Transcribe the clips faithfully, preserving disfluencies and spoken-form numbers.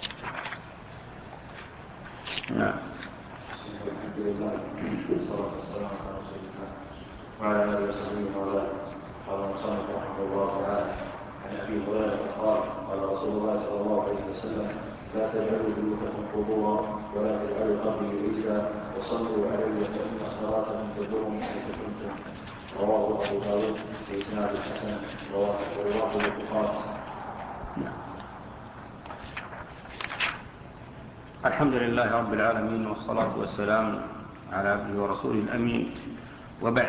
نعم. الحمد لله والصلاة والسلام على رسول الله وعلى آله وصحبه وسلم. قال المصنف رحمه الله تعالى عن أبي هريرة قال قال رسول الله صلى الله عليه وسلم لا تجعلوا بيوتكم قبورا ولا تجعلوا قبري عيدا وصلوا علي فإن صلاتكم تدعون حيث كنتم. رواه أبو داود في إسناد الحسن رواه البخاري. الحمد لله رب العالمين والصلاة والسلام على عبده ورسوله الأمين، وبعد.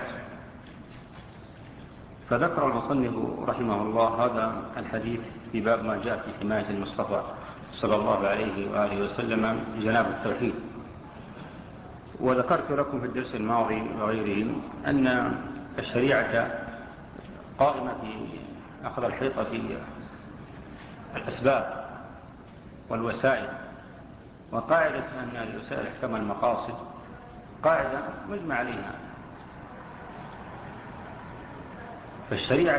فذكر المصنف رحمه الله هذا الحديث في باب ما جاء في حماية المصطفى صلى الله عليه وآله وسلم جناب التوحيد. وذكرت لكم في الدرس الماضي وغيره أن الشريعة قائمة في أخذ الحيطة في الأسباب والوسائل، وقاعدة أن الوسائل كما المقاصد قاعدة مجمع عليها. فالشريعة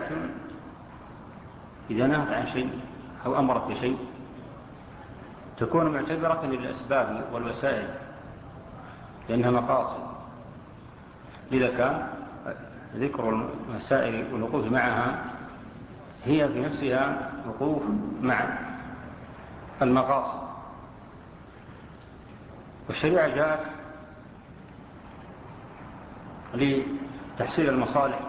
إذا نهت عن شيء أو أمرت بشيء تكون معتبرة للأسباب والوسائل لأنها مقاصد، لذا كان ذكر المسائل والوقوف معها هي في نفسها وقوف مع المقاصد. والشريعة جاءت لتحصيل المصالح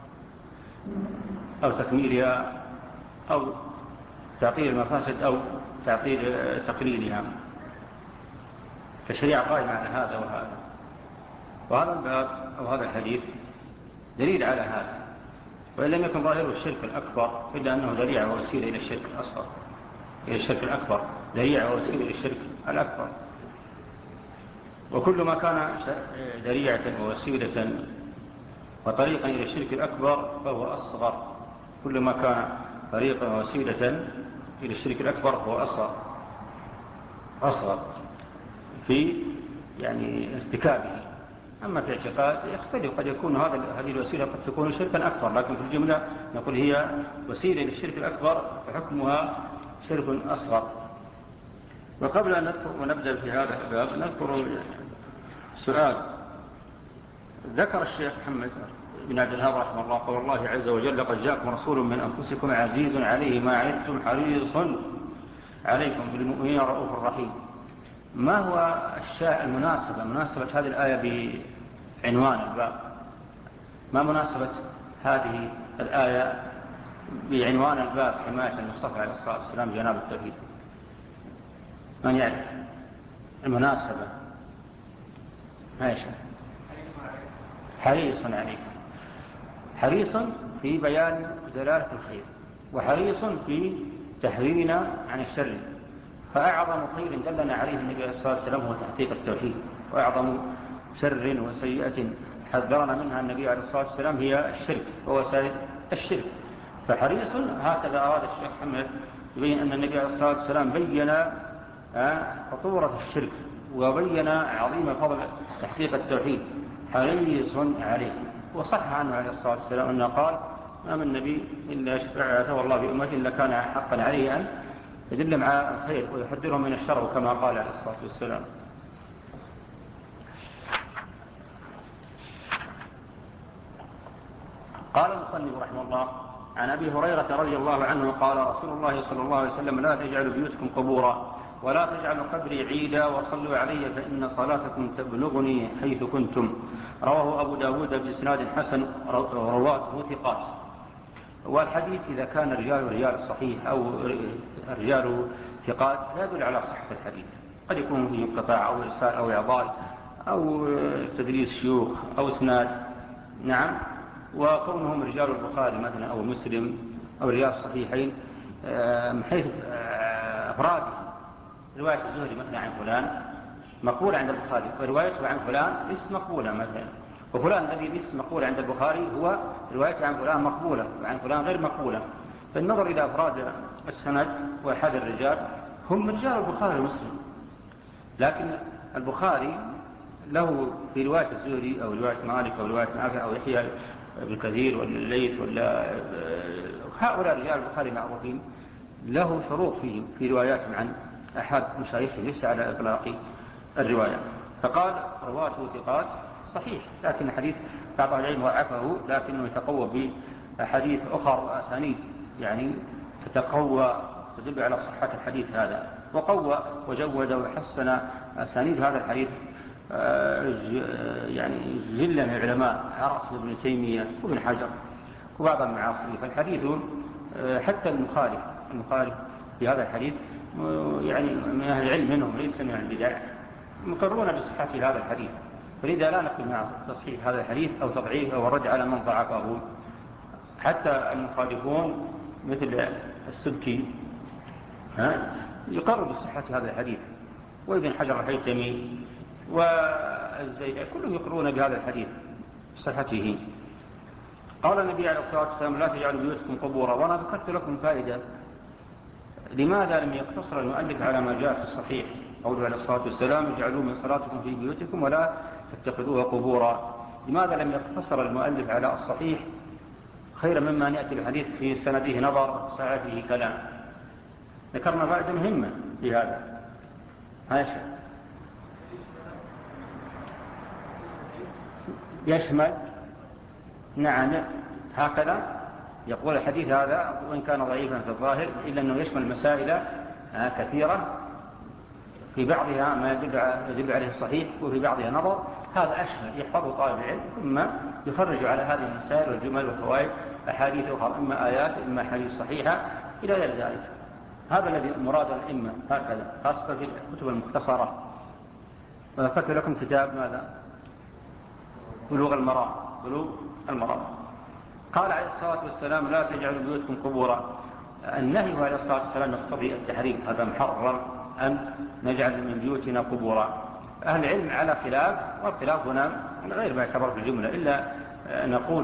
أو تكميلها أو تعطيل المفاسد أو تعطيل تقليلها. فالشريعة قائمة على هذا وهذا، وهذا الباب أو هذا الحديث دليل على هذا، وإن لم يكن ظاهره الشرك الأكبر إلا أنه ذريعة ووسيلة إلى الشرك الأصغر، إلى الشرك الأكبر، ذريعة ووسيلة إلى الشرك الأكبر. وكل ما كان ذريعة ووسيلة وطريقا إلى الشرك الأكبر فهو أصغر، كل ما كان طريقا ووسيلة إلى الشرك الأكبر فهو أصغر أصغر في يعني ارتكابه. أما في اعتقاد يختلف، قد يكون هذا هذه الوسيلة قد تكون شركا أكبر، لكن في الجملة نقول هي وسيلة للشرك الأكبر فحكمها شرك أصغر. وقبل أن نبدأ في هذا الباب نذكر سؤال. ذكر الشيخ محمد بن عبد الوهاب رحمه الله قال الله عز وجل قد جاءكم رسول من أنفسكم عزيز عليه ما عنتم حريص عليكم بالمؤمنين رؤوف رحيم. ما هو المناسبة مناسبة هذه الآية بعنوان الباب؟ ما مناسبة هذه الآية بعنوان الباب حماية المصطفى عليه الصلاة والسلام جناب التوحيد؟ من يعرف المناسبة؟ ما يشاء. حريص عليكم، حريص في بيان دلالة الخير، وحريص في تحذيرنا عن الشر. فأعظم خير دلنا عليه النبي صلى الله عليه وسلم هو تحقيق التوحيد، وأعظم شر وسيئة حذرنا منها النبي عليه الصلاة والسلام هي الشرك ووسائل الشرك. فحريص هكذا أراد الشيخ محمد يبين أن النبي عليه الصلاة والسلام بين خطورة الشرك وبين عظيم فضل تحقيق التوحيد، حريص عليه. وصح عنه عليه الصلاة والسلام أنه قال ما من نبي إلا يشفع والله بأمته إلا كان حقا عليه أن يدل مع الخير ويحذرهم من الشر كما قال عليه الصلاة والسلام. قال المصنف رحمه الله عن أبي هريرة رضي الله عنه قال رسول الله صلى الله عليه وسلم لا تجعلوا بيوتكم قبورا ولا تجعلوا قبري عيدا وصلوا علي فإن صلاتكم تبلغني حيث كنتم. رواه أبو داود بإسناد حسن رواته ثقات. والحديث إذا كان الرجال رجال صحيح أو الرجال ثقات لا يدل على صحة الحديث، قد يكون فيه انقطاع أو إرسال أو إعضال أو تدليس شيوخ أو إسناد. نعم. وكونهم رجال البخاري مثلا أو مسلم أو رجال الصحيحين من حيث أفراده، رواية الزهري مثلا عن فلان مقبولة عند البخاري، وروايته عن فلان ليست مقبولة مثلا، وفلان الذي ليست مقبولة عند البخاري هو روايته عن فلان مقبولة وعن فلان غير مقبولة. فالنظر إلى أفراد السند وأحد الرجال هم رجال البخاري ومسلم، لكن البخاري له في رواية الزهري أو رواية مالك أو رواية نافع أو يحيى بن كثير ولا الليث ولا هؤلاء رجال البخاري معروفين له شروط في في رواياتهم عن أحد مشايخه ليس على إطلاق الرواية. فقال رواته ثقات صحيح، لكن حديث بعض العلم ضعفه، لكنه يتقوى بحديث أخر وأسانيد يعني تتقوى تدل على صحة الحديث هذا، وقوى وجود وحسن أسانيد هذا الحديث يعني جل من العلماء على رأس ابن تيمية وابن حجر وبعض المعاصرين. فالحديث حتى المخالف المخالف في هذا الحديث يعني من أهل العلم منهم ليس من البدع مقرون بصحة هذا الحديث، فلذا لا نقل مع تصحيح هذا الحديث أو تضعيف أو الرد على من ضعفه. حتى المخالفون مثل السبكي يقر بصحة هذا الحديث، وابن حجر الهيثمي والزيدي كلهم يقرون بهذا الحديث بصحته. قال النبي عليه الصلاة والسلام لا تجعلوا بيوتكم قبورا. وأنا ذكرت لكم فائدة لماذا لم يقتصر المؤلف على ما جاء في الصحيح قوله عليه الصلاة والسلام اجعلوا من صلاتكم في بيوتكم ولا تتخذوها قبورا. لماذا لم يقتصر المؤلف على الصحيح خيرا مما يأتي الحديث في سنده نظر ساعة فيه كلام؟ ذكرنا فائدة مهمة في هذا. هاشا يشمل نعم هكذا يقول الحديث هذا وإن كان ضعيفا في الظاهر إلا أنه يشمل مسائل كثيرة في بعضها ما يدل عليه الصحيح وفي بعضها نظر. هذا أشمل يحفظه طالب العلم ثم يخرج على هذه المسائل والجمل والفوائد أحاديث أخرى إما آيات إما حديث صحيحة إلى غير ذلك. هذا الذي مراد الأئمة هكذا خاصة في الكتب المختصرة. وذكرت لكم كتاب ماذا؟ بلوغ المرام. بلوغ المرام. قال عليه الصلاة والسلام لا تجعلوا بيوتكم قبورا. النهي عليه الصلاة والسلام يقتضي التحريم، هذا محرم أن نجعل من بيوتنا قبورا. أهل العلم على خلاف، والخلاف هنا غير ما يعتبر في الجملة إلا نقول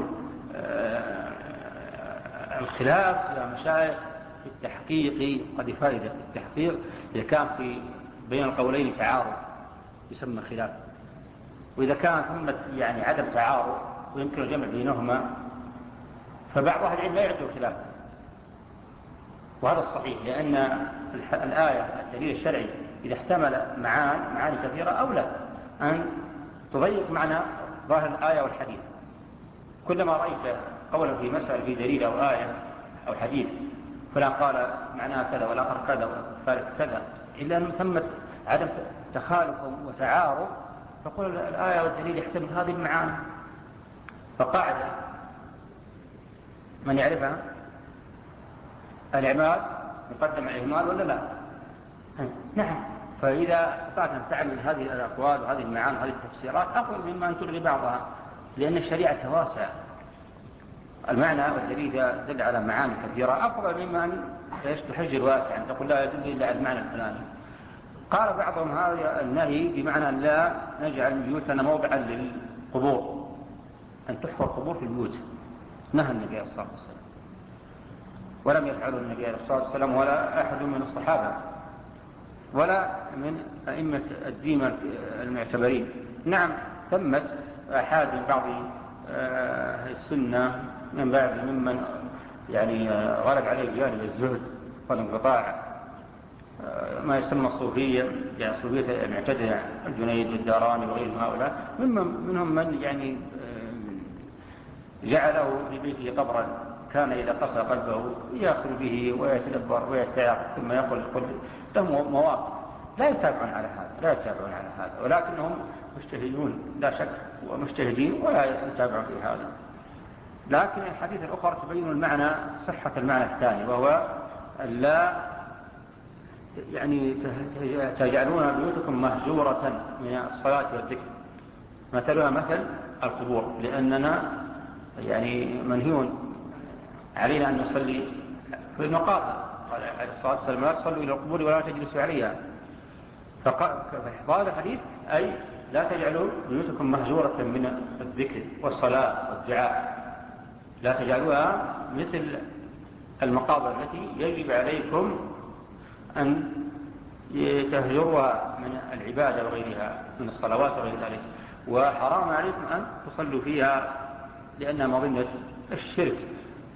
الخلاف يا مشايخ في التحقيق قد فائدة. التحقيق إذا كان في بين القولين تعارض يسمى خلاف، وإذا كان ثم يعني عدم تعارض ويمكن الجمع بينهما فبعض أهل العلم لا يعد خلاف، وهذا الصحيح لأن الآية الدليل الشرعي إذا احتمل معاني معاني كثيرة أولى أن تضيق معنى ظاهر الآية والحديث. كلما رأيت قولا في مسألة في دليل أو آية أو حديث فلان قال معناها كذا والآخر كذا والثالث كذا إلا أن ثمة عدم تخالف وتعارض فقل الآية والدليل يحتمل هذه المعاني. فقاعدة من يعرفها الإعمال مقدم على الإهمال ولا لا؟ نعم. فإذا استطعت أن تعمل هذه الأقوال وهذه المعاني وهذه التفسيرات أفضل مما أن تلغي بعضها، لأن الشريعة واسعة. المعنى والدليل إذا دل على معاني كثيرة أفضل مما أن تحجر واسعا أن تقول لا يدل إلا على المعنى الفلاني. قال بعضهم هذا النهي بمعنى أن لا نجعل بيوتنا موضعا للقبور، أن تحفر قبور في البيوت. نهى النبي عليه الصلاة والسلام، ولم يفعله النبي عليه الصلاة والسلام ولا أحد من الصحابة ولا من أئمة الدين المعتبرين. نعم ثمت أحد من بعض السنة من بعض ممن يعني غلب عليه جانب الزهد والانقطاع ما يسمى الصوفية، يعني الصوفية المعتدلة الجنيد والداراني وغيرهم هؤلاء منهم من يعني جعله في بيته قبرا كان إذا قسى قلبه يأخذ به ويتدبر ويتعب ثم يقول قل لهم مواقف لا يتابعون على هذا لا يتابعون على هذا ولكنهم مجتهدون لا شك ومجتهدين ولا يتابعون في هذا. لكن الحديث الأخرى تبين المعنى صحة المعنى الثاني، وهو لا يعني تجعلون بيوتكم مهجورة من الصلاة والذكر مثلها مثل القبور، لأننا يعني منهيون علينا أن نصلي في المقابر. قال عليه الصلاة والسلام لا تصلوا إلى القبور ولا تجلسوا عليها. فهذا الحديث أي لا تجعلوا بيوتكم مهجورة من الذكر والصلاة والدعاء، لا تجعلوها مثل المقابر التي يجب عليكم أن تهجروها من العبادة وغيرها من الصلوات وغير ذلك، وحرام عليكم أن تصلوا فيها لأنها مظنة الشرك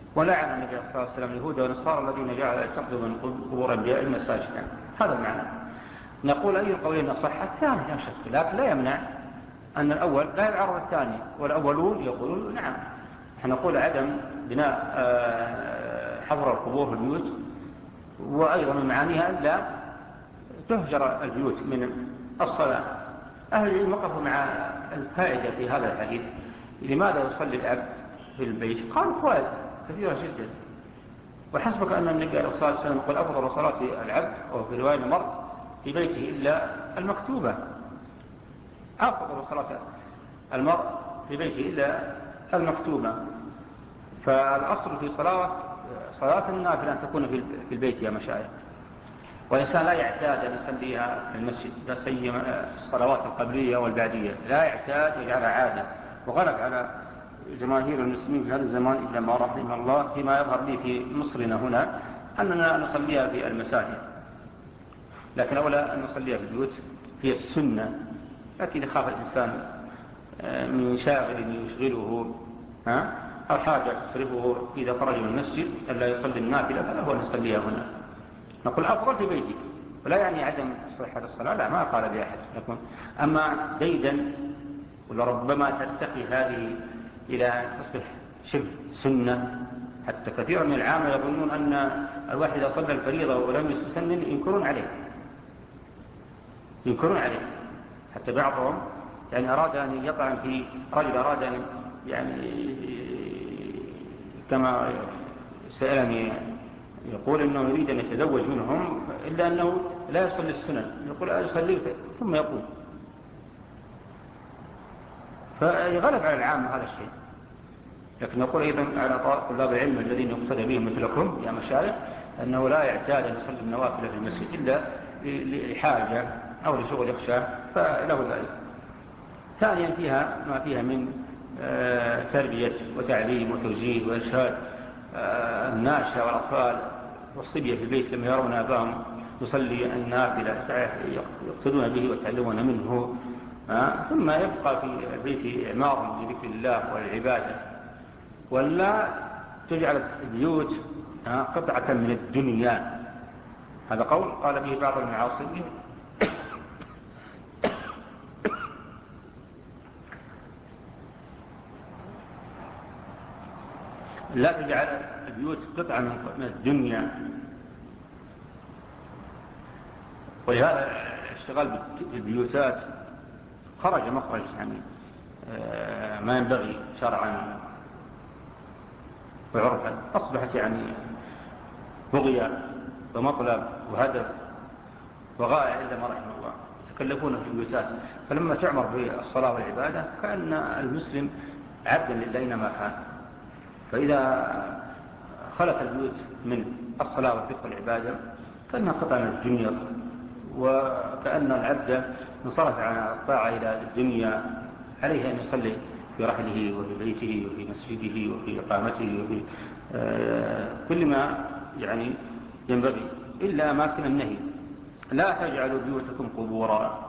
ولعن النبي صلى الله عليه وسلم اليهود والنصارى الذين جعلوا يتخذوا من قبور أنبياء المساجد. هذا المعنى. نقول أي القولين صح؟ الثاني لا شك، لكن لا يمنع أن الأول لا يعرض الثاني، والأولون يقولون نعم. نحن نقول عدم بناء حفر القبور في البيوت، وأيضا من معانيها ألا تهجر البيوت من الصلاة. أهل العلم وقفوا مع الفائدة في هذا الحديث، لماذا يصلي الأب في البيت؟ قالوا فوائد كثيرة جدا، وحسبك أن النبي صلى الله عليه وسلم يقول أفضل صلاة العبد وفي رواية المرء في بيته إلا المكتوبة. أفضل صلاة المرء في بيته إلا المكتوبة. فالأصل في صلاة صلاة النافلة أن تكون في البيت يا مشايخ، والإنسان لا يعتاد أن يصليها في المسجد، لا سيما الصلوات القبلية والبعدية، لا يعتاد يجعلها عادة. وغلب على جماهير المسلمين في هذا الزمان إلا ما رحم الله، فيما يظهر لي في مصرنا هنا أننا نصليها في المساجد، لكن أولا أن نصليها في البيوت هي السنة. لكن إذا خاف الإنسان من شاغل يشغله أو حاجة تصرفه إذا خرج من المسجد ألا يصلي النافلة فلا هو أن يصليها هنا. نقول أفضل في بيتك، ولا يعني عدم صحة الصلاة، لا ما قال بأحد. أما ديدا ولربما ترتقي هذه إلى أن تصبح شبه سنة، حتى كثير من العامة يظنون أن الواحد إذا صلى الفريضة ولم يستسنن ينكرون عليه ينكرون عليه حتى بعضهم يعني أراد أن يطعن في رجل، أراد أن يعني كما سألني يقول إنه يريد أن يتزوج منهم إلا أنه لا يصلي السنن، يقول أصلي ثم يقول. فيغلب على العام هذا الشيء. لكن نقول أيضا على طلاب العلم الذين يقتدى بهم مثلكم يا مشايخ أنه لا يعتاد أن يصلي النوافل في المسجد إلا لحاجة أو لشغل يخشى فله ذلك. ثانيا فيها ما فيها من تربية وتعليم وتوجيه وإرشاد الناشئة والأطفال والصبية في البيت لما يرون أباهم يصلي النافلة يقتدون به ويتعلمون منه. ثم يبقى في البيت إعمار لذكر الله والعبادة، ولا تجعل البيوت قطعة من الدنيا. هذا قول قال به بعض المعاصرين لا تجعل البيوت قطعة من الدنيا. ولهذا الاشتغال بالبيوتات خرج مخرج يعني ما ينبغي شرعا وعرفا، أصبحت يعني بغية ومطلب وهدف وغاية إلا ما رحم الله، يتكلفون في البيوتات. فلما تعمر بالصلاة والعبادة كأن المسلم عبدا لله أينما كان. فإذا خلت البيوت من الصلاة والذكر والعبادة كأنها قطعة من الدنيا، وكأن العبد انصرف عن الطاعة إلى الدنيا. عليه أن يصلي في رحله وفي بيته وفي مسجده وفي إقامته وفي كل ما يعني ينبغي، إلا أماكن النهي. لا تجعلوا بيوتكم قبورا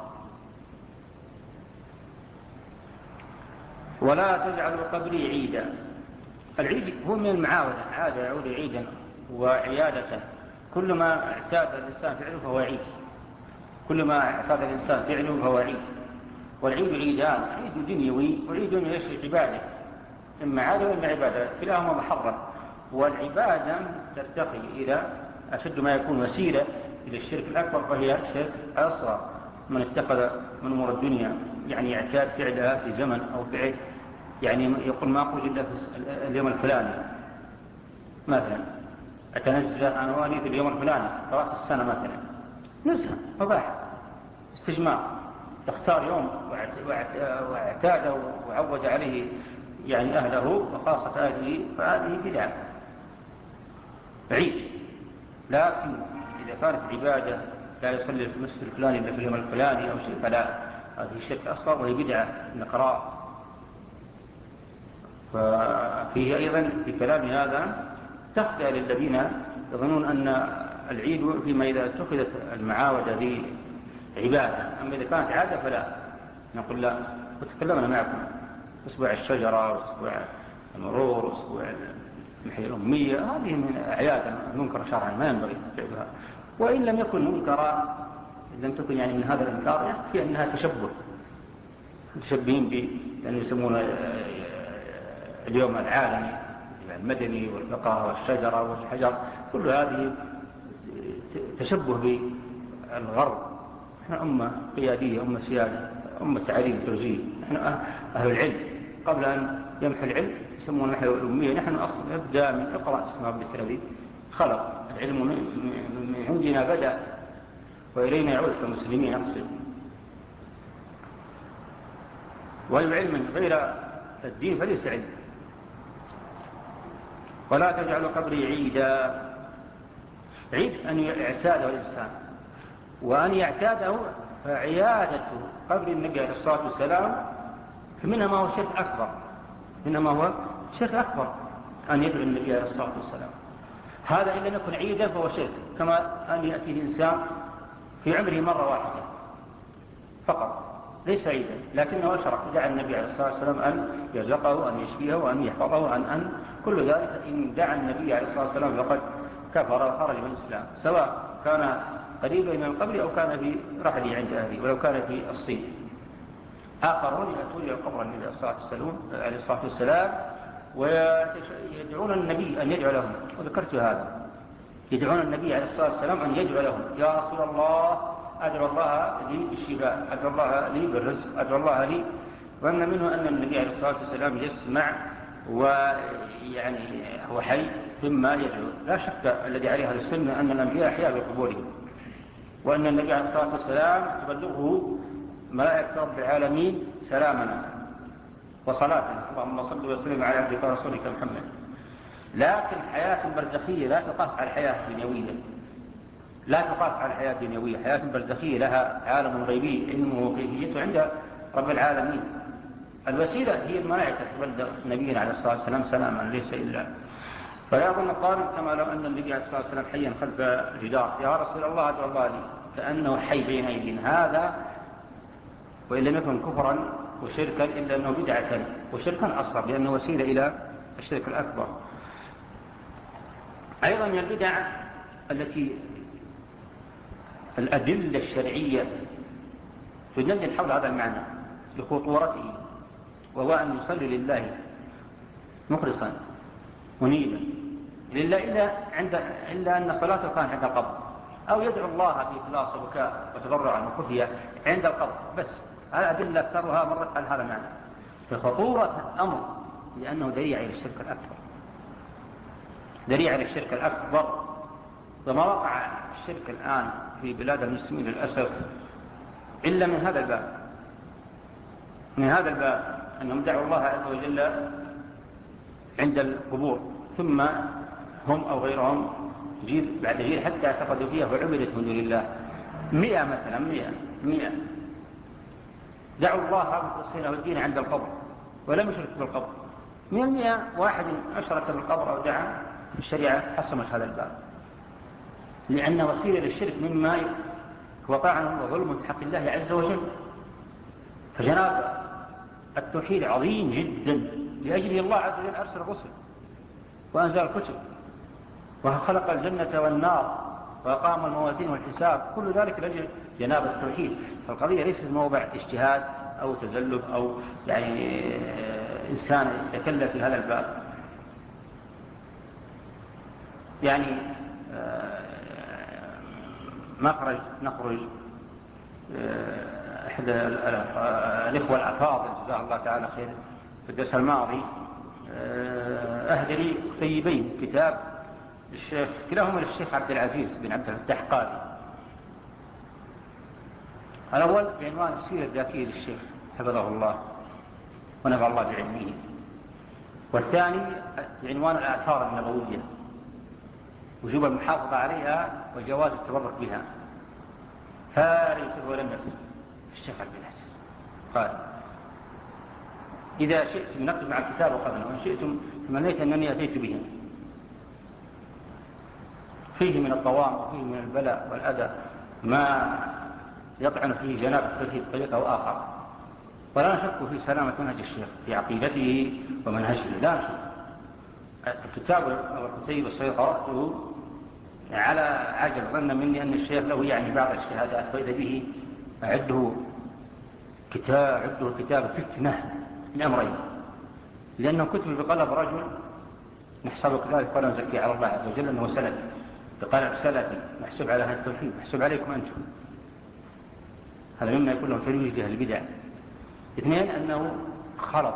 ولا تجعلوا قبري عيدا. العيد هو من المعاودة، عادة يعود عيدا وعيادة. كل ما اعتاد الإنسان فعله فهو عيد، كل ما اعتاد الإنسان فعله فهو عيد. والعيد عيدان، عيد دنيوي وعيد يشري عبادة، إما عادة وإما عبادة، كلاهما محرم. والعبادة ترتقي إلى أشد ما يكون وسيلة إلى الشرك الأكبر، فهي شرك أصغر. من اتخذ من أمور الدنيا يعني اعتاد فعلها في زمن أو فعل، يعني يقول ما أخرج إلا في اليوم الفلاني مثلا، أتنزه أنواني في اليوم الفلاني رأس السنة مثلا، نزه مباح استجماع، يختار يوم واعتاد وعود عليه يعني أهله وخاصة أهله، فهذه بدعة عيد. لكن إذا كانت عبادة لا يصلي في المسجد الفلاني إلا في اليوم الفلاني أو شيء فلا، هذه شرك أصغر وهي بدعة نقراء. ففيه أيضا في كلام هذا تخطئ للذين يظنون أن العيد فيما إذا اتخذت المعاودة ذي عبادة، أما إذا كانت عادة فلا. نقول لا، وتكلمنا معكم أسبوع الشجرة وأسبوع المرور وأسبوع محي الأمية، هذه من أعياد المنكر شرعا ما ينبغي فعلها. وإن لم يكن منكرا، لم تكن يعني من هذا الإنكار، يكفي أنها تشبه، متشبهين ب لأنه يسمون اليوم العالمي المدني والبقرة والشجرة والحجر، كل هذه تشبه بالغرب. نحن أمة قيادية، أمة سيادة، أمة تعليم توزيع، نحن أهل العلم. قبل أن يمحو العلم يسمون محي الأمية. نحن أصلا نبدأ من اقرأ اسم ربك الذي خلق. العلم من عندنا بدأ وإلينا يعود كمسلمين أقصد. وأي علم غير الدين فليس علم. ولا تجعل قبري عيدا. عيد أن يعتاده الإنسان، وأن يعتاده فعيادة قبر النبي عليه الصلاة والسلام فمنها ما هو شرك أكبر، منها ما هو شرك أكبر أن يدعو النبي عليه الصلاة والسلام. هذا إذا يكون عيدا فهو شرك، كما أن يأتي الإنسان في عمره مرة واحدة فقط ليس عيدا، لكنه أشرك دعا النبي عليه الصلاة والسلام أن يرزقه، أن يشفيه، وأن يحفظه، أن أن كل ذلك إن دعا النبي عليه الصلاة والسلام فقد كفر وخرج من الإسلام، سواء كان قريبا من القبر أو كان في رحله عند أهله، ولو كان في الصين. آخرون يأتون إلى القبر النبي عليه الصلاة والسلام ويدعون النبي أن يدعو لهم، وذكرت هذا، يدعون النبي عليه الصلاة والسلام أن يدعو لهم: يا رسول الله أدعو الله لي بالشفاء، أدعو الله لي بالرزق، أدعو الله لي. وأن منه أن النبي عليه الصلاة والسلام يسمع ويعني هو حي ثم يدعو. لا شك الذي عليه هذا السنة أن الأنبياء أحياء بقبورهم، وأن النبي عليه الصلاة والسلام تبلغه ملائكة رب العالمين سلامنا وصلاتنا، اللهم صل وسلم على عبدك ورسولك محمد. لكن الحياة البرزخية لا تقاس على الحياة الدنيوية، لا تقاس على الحياة الدنيوية. حياة برزخية لها عالم غيبي علمه وكيفيته عند رب العالمين. الوسيلة هي الملائكة تبلغ نبينا عليه الصلاة والسلام سلاما ليس إلا. فلا أظن قارن كما لو أن النبي عليه الصلاة والسلام حيا خلف جدار: يا رسول الله أدعو الله لي، كأنه حي بين أيدينا. هذا وإن لم يكن كفرا وشركا إلا أنه بدعة وشركا أصغر، لأنه وسيلة إلى الشرك الأكبر. أيضا من البدع التي الأدلة الشرعية تدلل حول هذا المعنى لخطورته، وهو أن يصلي لله مخلصا منيبا لله إلا, عند إلا أن صلاته كانت عند القبر، أو يدعو الله بإخلاص وبكاء وتضرعا وخفية عند القبر بس. الأدلة أكثرها مرت على هذا المعنى فخطورة الأمر، لأنه ذريعة إلى الشرك الأكبر، ذريعة إلى الشرك الأكبر. وما وقع الشرك الآن في بلاد المسلمين للأسف إلا من هذا الباب، من هذا الباب أنهم دعوا الله عز وجل عند القبور، ثم هم أو غيرهم جيل بعد جيل حتى اعتقدوا فيها وعبدت من دون الله. مئة مثلا مئة مئة دعوا الله مخلصين والدين عند القبر ولم يشرك بالقبر. من المئة واحد أشرك بالقبر أو دعا، الشريعة حسمت هذا الباب، لأن وسيلة للشرك مما هو طاعن وظلم في حق الله عز وجل. فجناب التوحيد عظيم جدا، لأجله الله عز وجل أرسل الرسل وأنزل الكتب وخلق الجنة والنار وأقام الموازين والحساب، كل ذلك لأجل جناب التوحيد. فالقضية ليست موضع اجتهاد أو تزلف أو يعني إنسان يتكلف في هذا الباب. يعني نخرج نخرج أحد الإخوة الأفاضل جزاه الله تعالى خير في الدرس الماضي أهدى لي كتيبين، كتاب الشيخ كلاهما للشيخ عبد العزيز بن عبد الفتاح قاري. الأول بعنوان السيرة الذاتية للشيخ حفظه الله ونفع الله بعلمه، والثاني بعنوان الآثار النبوية، وجوب المحافظة عليها وجواز التبرك بها. فاريته ولم يكن الشيخ عبد العزيز قال: إذا شئتم نكتب مع الكتاب وقبله، وإن شئتم تمنيت أنني أتيت به. فيه من الطوام وفيه من البلاء والأذى ما يطعن فيه جناب التوحيد بطريقة أو آخر، ولا نشك في سلامة منهج الشيخ في عقيدته ومنهجه، لا نشك. الكتاب والكتيب الصغير قرأته على عجل، ظن مني أن الشيخ له يعني بعض الشهادات، فإذا به أعده كتاب عده كتاب فتنة لأمرين، لأنه كتب بقلب رجل نحسبه كذلك ولا نزكي على الله عز وجل أنه سلفي، بقلب سلفي محسوب على هذا التوحيد، محسوب عليكم أنتم، هذا مما يكون له ترويج لأهل البدع. اثنين أنه خلط،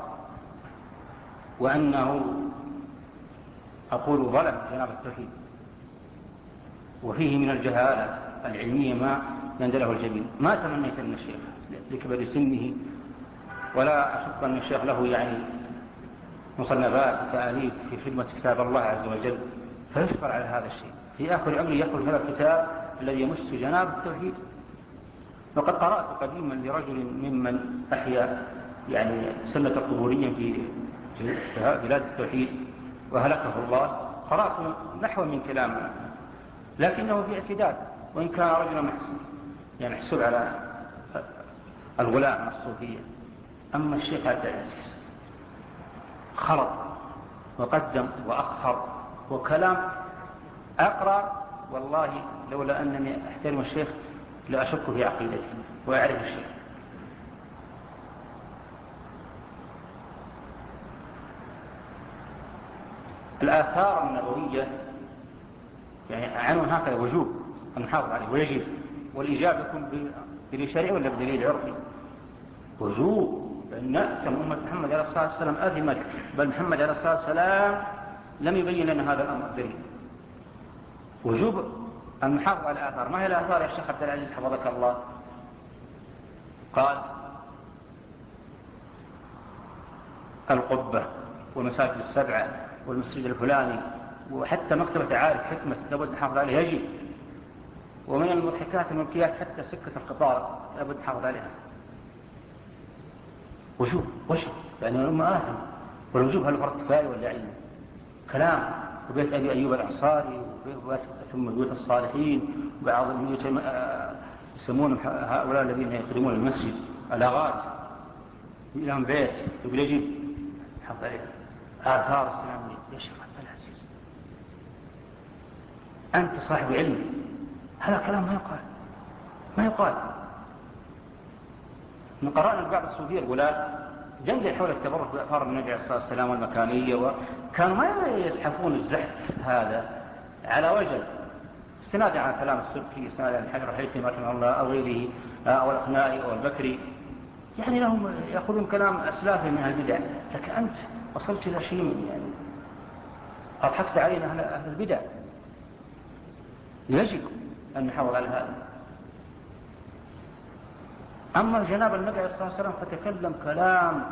وأنه أقول ظلم جناب التوحيد، وفيه من الجهالة العلمية ما يندله الجميل. ما تمنيت أن الشيخ لكبر سنه، ولا أشك أن الشيخ له يعني مصنفات وتأليف في خدمة كتاب الله عز وجل، فيشكر على هذا الشيء. في آخر عمري يقول هذا الكتاب الذي يمس جناب التوحيد. وقد قرأت قديما لرجل ممن أحيا يعني سنة القبورية في بلاد التوحيد وهلكه الله، قرأت نحو من كلامه، لكنه في اعتداد، وإن كان رجلا محسوب يعني محسوب على الغلاء الصوفية. أما الشيخ عبد العزيز خلط وقدم وأخر وكلام أقرأ، والله لولا أنني أحترم الشيخ لأشك في عقيدته وأعرف الشيخ. الآثار النبوية يعني عنوان هكذا وجوب أن نحافظ عليه ويجب، والإجابة يكون بدليل شرعي ولا بدليل عرفي؟ وجوب، لأن نأثم أمة محمد عليه الصلاة والسلام أثمت، بل محمد عليه الصلاة والسلام لم يبين لنا هذا الأمر دليل. وجوب أن نحافظ على الآثار. ما هي الآثار يا الشيخ عبد العزيز حفظك الله؟ قال القبة والمساجد السبعة والمسجد الفلاني، وحتى مكتبة عارف حكمة لابد نحافظ عليها يجب، ومن المضحكات الملكيات حتى سكة القطار لابد نحافظ عليها. وجوب وجب، لأن الأمة آثم، والوجوب هل فرض كفاية ولا علم؟ كلام. وبيت أبي أيوب الأنصاري ثم بيوت الصالحين، وبعض البيوت يسمون هؤلاء الذين يخدمون المسجد الأغاث لهم بيت يقول يجب نحافظ عليها. آثار السلامية يا شيخ عبد العزيز أنت صاحب علم، هذا كلام ما يقال ما يقال. من قرأنا بعض الصوفية الغلاة جنجل حول التبرك بأثار النبي عليه الصلاة والسلام والمكانية، وكانوا ما يزحفون الزحف هذا على وجل، استنادا على كلام السبكي، استنادا على الحجر الحيثم رحمه الله أو غيره أو الأخنائي أو البكري، يعني لهم يأخذون كلام أسلافه من البدع. لكن أنت وصلت إلى شيء يعني أضحكت علينا أهل البدع. يجب أن نحافظ على هذا. أما جناب النبي عليه الصلاة والسلام فتكلم كلام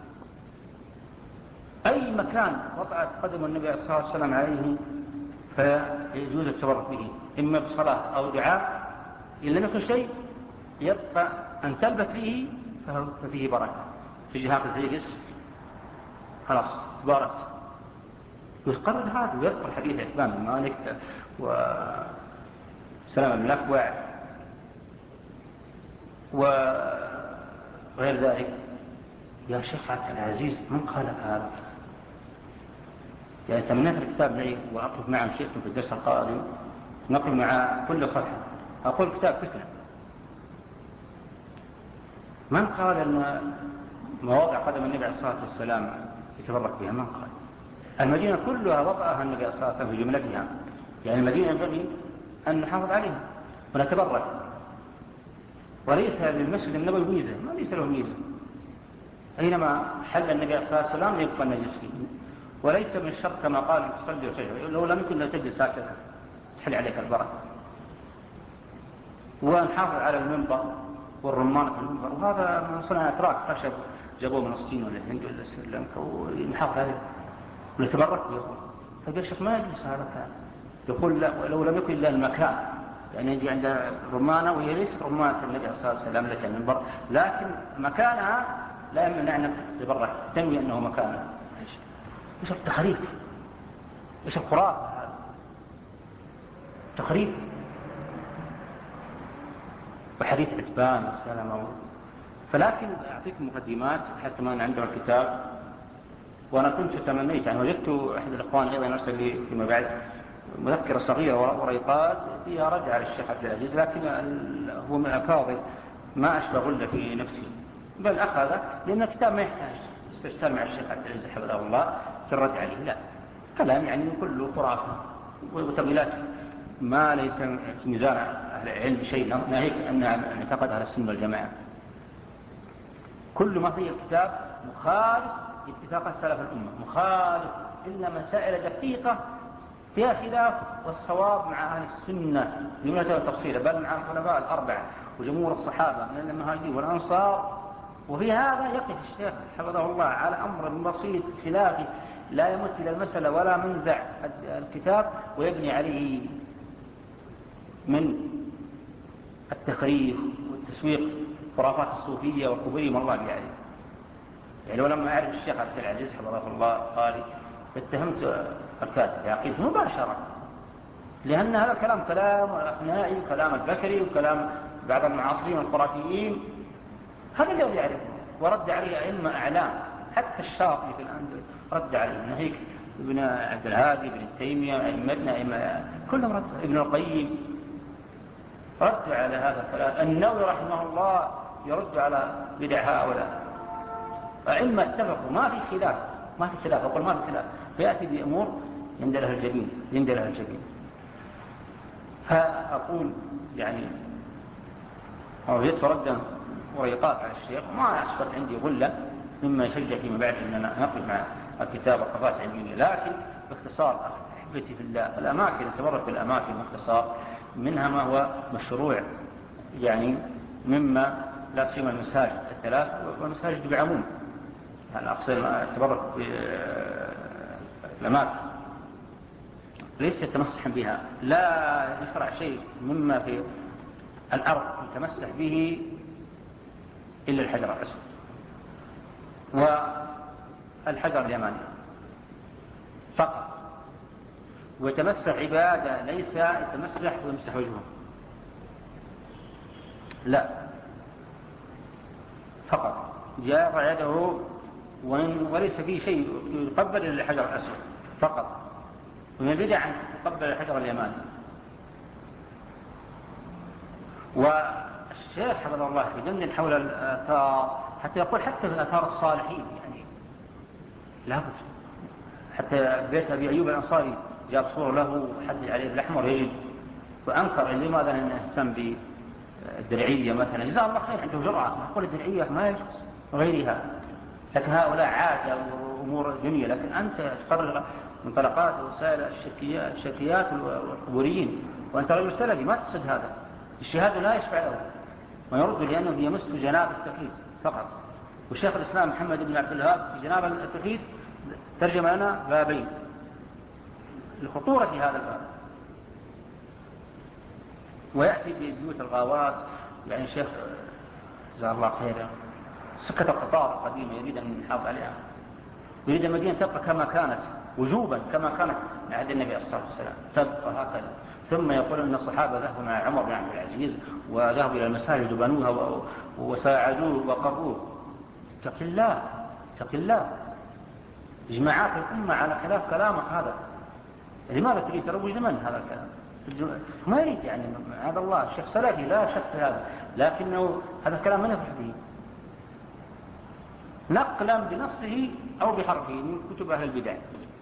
أي مكان وضعت قدم النبي عليه الصلاة والسلام عليه فيجوز التبرك به، إما بصلاة أو دعاء، إن لم يكن شيء يبقى أن تلبث به ففيه بركة. في جهاز الفيجس خلاص تبارك، يقرر هذا ويذكر حديث عثمان بن مالك وسلام بن الأكوع وغير ذلك. يا شيخ عبد العزيز من قال هذا؟ يعني تمنيت الكتاب معي وأطلب معه شيخكم في الدرس القادم نقل مع كل صفحة أقول كتاب فتنة. من قال أن مواضع قدم النبي عليه الصلاة والسلام يتبرك بها؟ من قال؟ المدينة كلها وضعها النبي عليه الصلاة والسلام في جملتها، يعني المدينة ينبغي أن نحافظ عليها ونتبرك، وليس للمسجد النبوي ميزة، ما ليس له ميزة. أينما حل النبي عليه الصلاة والسلام يبقى النجس فيه، وليس من الشرط كما قال تصلي وتجلس، لو لم يكن لا تجلس ساكتا تحل عليك البركة. ونحافظ على المنبر والرمان في المنبر، وهذا من صنع أتراك خشب جابوه من الصين ولا الهند ولا سريلانكا ونحافظ عليه ونتبرك به. يقول طيب يا شيخ ما يجلس هذا كان يقول لا، ولو لم يكن إلا المكان، يعني يجي عند رمانة وهي ليست رمانة النبي عليه الصلاة والسلام لك المنبر، لكن مكانها لا يمنع أنك تتبرك تنوي أنه مكانها. ايش التخريف؟ ايش الخرافة هذا؟ تخريف. وحديث عتبان والسلام. فلكن أعطيكم مقدمات حتى ما عندنا الكتاب وأنا كنت تمنيت يعني وجدت أحد الإخوان أيضا أرسل لي فيما بعد مذكرة صغيرة وريقات فيها رد على الشيخ عبد العزيز، لكن هو من الأفاضل ما أشبه غلة في نفسي، بل أخذ لأن الكتاب ما يحتاج استفسار مع الشيخ عبد العزيز حفظه الله في الرد عليه، لا كلام يعني كله خرافة وتمويلات ما ليس في ميزان أهل العلم شيء، ناهيك أن اعتقد أهل السنة والجماعة كل ما فيه الكتاب مخالف اتفاق سلف الأمة، مخالف إلا مسائل دقيقة فيها خلاف، والصواب مع أهل السنة جملة وتفصيلا، بل مع الخلفاء الأربعة وجمهور الصحابة من المهاجرين والأنصار. وفي هذا يقف الشيخ حفظه الله على أمر بسيط خلافي لا يمت إلى المسألة ولا منزع الكتاب، ويبني عليه من التخريف والتسويق خرافات الصوفية والقبورية والله عليه. يعني ولما أعرف الشيخ عبد العزيز حفظه الله قال اتهمت الكاتب يعقيد مباشرة، لأن هذا الكلام كلام الأخنائي وكلام البشري وكلام بعض المعاصرين الخرافيين، هذا الذي يعرفه. ورد عليه أئمة أعلام، حتى الشاطبي في الأندلس رد عليه، ناهيك ابن عبد الهادي ابن تيمية أئمتنا أئمة كلهم رد، ابن القيم رد على هذا الكلام، النووي رحمه الله يرد على بدع هؤلاء. أئمة اتفقوا ما في خلاف، ما في خلاف، أقول ما في خلاف، فيأتي بأمور يندلها الجبين يندلها الجبين. فأقول يعني وجدت ردا وريقات على الشيخ، ما أشفت عندي غلة مما يشجع فيما بعد أن أنا نقف مع الكتاب وقفات علمية، لكن باختصار أحبتي في الله الأماكن تبرك بالأماكن باختصار، منها ما هو مشروع يعني مما لا سيما المساجد الثلاث والمساجد بعموم، يعني أقصد التبرك بالأماكن ليس يتمسح بها، لا يشرع شيء مما في الأرض يتمسح به إلا الحجر الأسود والحجر اليماني فقط، ويتمسح عبادة ليس يتمسح ويمسح وجهه، لا فقط جاء يده وليس فيه شيء يقبل إلا الحجر الأسود فقط. ومن البدع أن تقبل الحجر اليماني. والشيخ حفظه الله يجنن حول الآثار حتى يقول حتى في آثار الصالحين يعني لابد، حتى بيت أبي أيوب الأنصاري جاب صورة له حد عليه الأحمر يجب، فأنكر لماذا نهتم بالدرعية مثلا، جزاه الله خير عنده جرعة، نقول الدرعية ما يجوز وغيرها، لكن هؤلاء عادة وأمور دنيا، لكن أنت تقرر منطلقات وسائل الشركيات والقبوريين، وأنت رجل سلفي ما تقصد هذا، الشهادة لا يشفع له ويرد لأنه يمس جناب التوحيد فقط. والشيخ الإسلام محمد بن عبد الوهاب في جناب التوحيد ترجم لنا بابين لخطورة هذا الباب. ويأتي ببيوت الغاوات، يعني الشيخ جزاه الله خيرا سكة القطار القديمة يريد أن نحافظ عليها، يريد المدينة تبقى كما كانت وجوبا كما كانت مع عهد النبي صلى الله عليه وسلم تبقى هكذا. ثم يقول أن الصحابة ذهبوا مع عمر بن عبد العزيز وذهبوا إلى المساجد وبنوها وساعدوه وقربوه. اتق الله اتق الله، اجماعات الأمة على خلاف كلامك هذا، لماذا تريد تروج لمن هذا الكلام؟ ما يريد يعني هذا الله الشيخ سلفي لا شك في هذا، لكنه هذا الكلام ما نفح به نقلا بنصه أو بحرفه من كتب أهل البدع،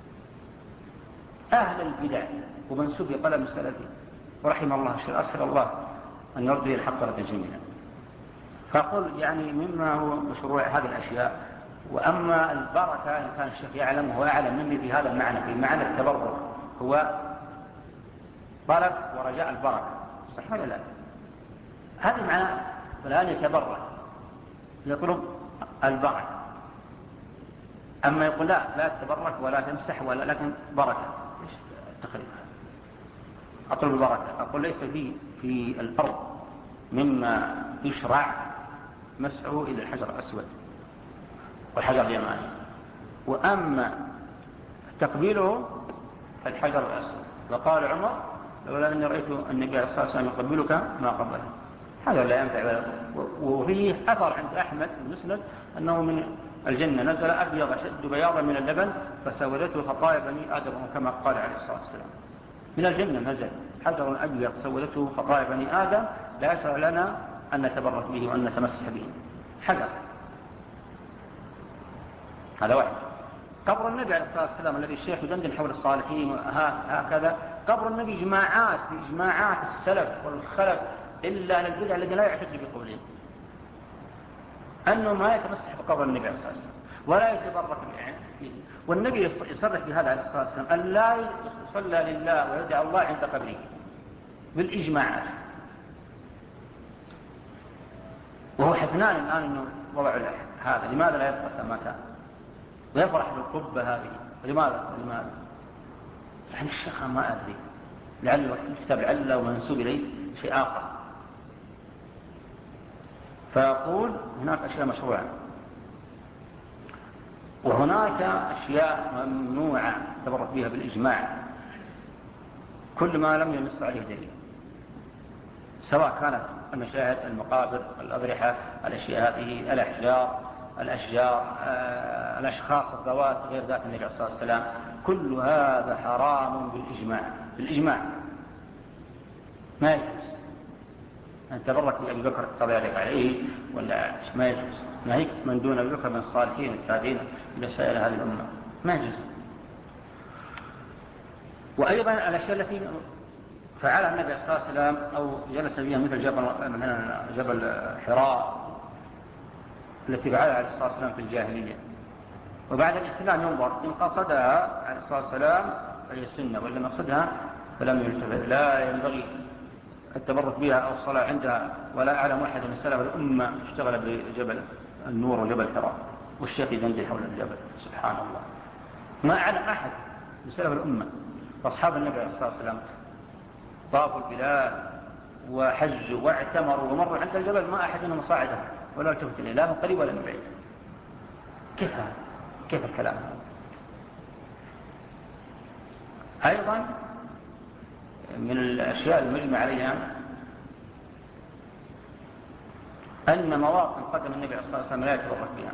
أهل البدع ومنسوب قلم السلفي ورحم الله الشيخ، أسأل الله أن يرضي الحق رضا جميعا. فأقول يعني مما هو مشروع هذه الأشياء. وأما البركة إن كان الشيخ يعلم وهو أعلم مني في هذا المعنى، في معنى التبرك هو طلب ورجاء البركة، صح ولا لا؟ هذا معنى فلان يتبرك يطلب البركة. أما يقول لا لا تتبرك ولا تمسح ولا لكن بركة، إيش تقريبا أطلب البركة. أقول ليس في في الأرض مما يشرع مسحه إلى الحجر الأسود والحجر اليماني، وأما تقبيله فالحجر الأسود. وقال عمر لولا أني رأيت النبي عليه الصلاة والسلام يقبلك ما قبله، هذا لا ينفع. وفيه أثر عند أحمد المسند أنه من الجنة نزل أبيض أشد بياضا من اللبن فسودته خطايا بني آدم كما قال عليه الصلاة والسلام. من الجنة نزل حجر أبيض سودته خطايا بني آدم لا يشرع لنا أن نتبرك به وأن نتمسح به. حجر هذا واحد. قبر النبي عليه الصلاة والسلام الذي الشيخ يدندن حول الصالحين هكذا، قبر النبي إجماعات إجماعات السلف والخلف إلا أهل البدع الذين لا يعتد بقولهم أنه ما يتمسح بقبر النبي عليه الصلاة والسلام ولا يتبرك به. والنبي يصرح بهذا عليه الصلاة والسلام أن لا يصلى لله ويدعى الله عند قبره بالإجماعات. وهو حزنان الآن أنه وضع هذا، لماذا لا يبقى كما كان ويفرح بالقبة هذه؟ لماذا؟ لماذا؟ يعني الشيخ ما أدري، لعل الكتاب لعل ومنسوب إليه شيء آخر. فيقول هناك أشياء مشروعة وهناك أشياء ممنوعة تبرك بها بالإجماع كل ما لم ينص عليه دليل، سواء كانت المشاهد المقابر الأضرحة الأشياء هذه الأحجار الأشجار آه، الأشخاص الذوات غير ذات النبي عليه الصلاة والسلام، كل هذا حرام بالإجماع. بالإجماع ما يجوز أن تبرك بأبي بكر الطبع عليك عليه ولا ما يجوز. ناهيك من دون أبي بكر من الصالحين التابعين إلى سائر هذه الأمة ما يجوز. وأيضا الأشياء التي فعلها النبي عليه الصلاة والسلام أو جلس فيها مثل جبل جبل حراء التي فعلها عليه الصلاة والسلام في الجاهلية، وبعد الإسلام ينظر إن قصدها عليه الصلاة والسلام فهي السنة، وإن قصدها فلم يلتفت. لا ينبغي التبرك بها أو الصلاة عندها. ولا أعلم أحد من سلف الأمة اشتغل بجبل النور وجبل حراء والشيخ يدندن حول الجبل. سبحان الله، ما أعلم أحد من سلف الأمة وأصحاب النبي عليه الصلاة والسلام طافوا البلاد وحجوا واعتمروا ومروا عند الجبل ما أحد منهم صاعده ولا التفت إليه لا من قريب ولا من بعيد. كيف هذا؟ كيف الكلام هذا؟ أيضا من الأشياء المجمع عليها أن مواطن قدم النبي عليه الصلاة والسلام لا يتبرك بها.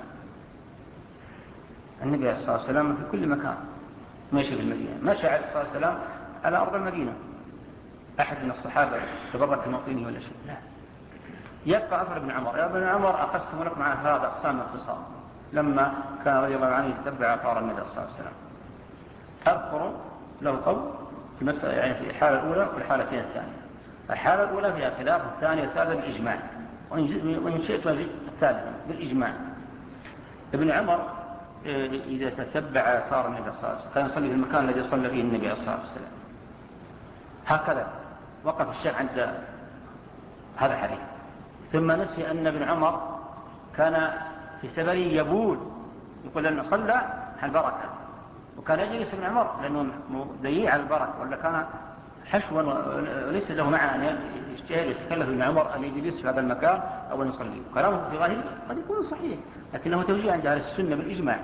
النبي عليه الصلاة والسلام في كل مكان ماشي في المدينة، ماشي عليه الصلاة والسلام على أرض المدينة. أحد من الصحابة تبرك بموطنه ولا شيء؟ لا. يبقى أثر ابن عمر. يا ابن عمر أقسم لكم على هذا أقسام الاقتصاد لما كان رضي الله عنه يتبع أثار النبي صلى الله عليه وسلم. أذكر له قول في المسألة يعني في الحالة الأولى والحالتين الثانية. الحالة الأولى فيها خلاف، الثانية الثالثة بالإجماع، وإن شئت وزيد الثالثة بالإجماع. ابن عمر إذا تتبع آثار النبي صلى الله عليه وسلم كان يصلي في المكان الذي صلى فيه النبي صلى الله عليه وسلم. هكذا وقف الشيخ عند هذا الحديث. ثم نسي أن ابن عمر كان في سفر يبول يقول أنه صلى البركة، وكان يجلس ابن عمر لأنه ضيع على البركة، ولا كان حشوا وليس له معنى أن يجتهد يتكلف ابن عمر أن يجلس في هذا المكان أو أن يصلي. كلامه في ظاهره قد يكون صحيح لكنه توجيه عند أهل السنة بالإجماع.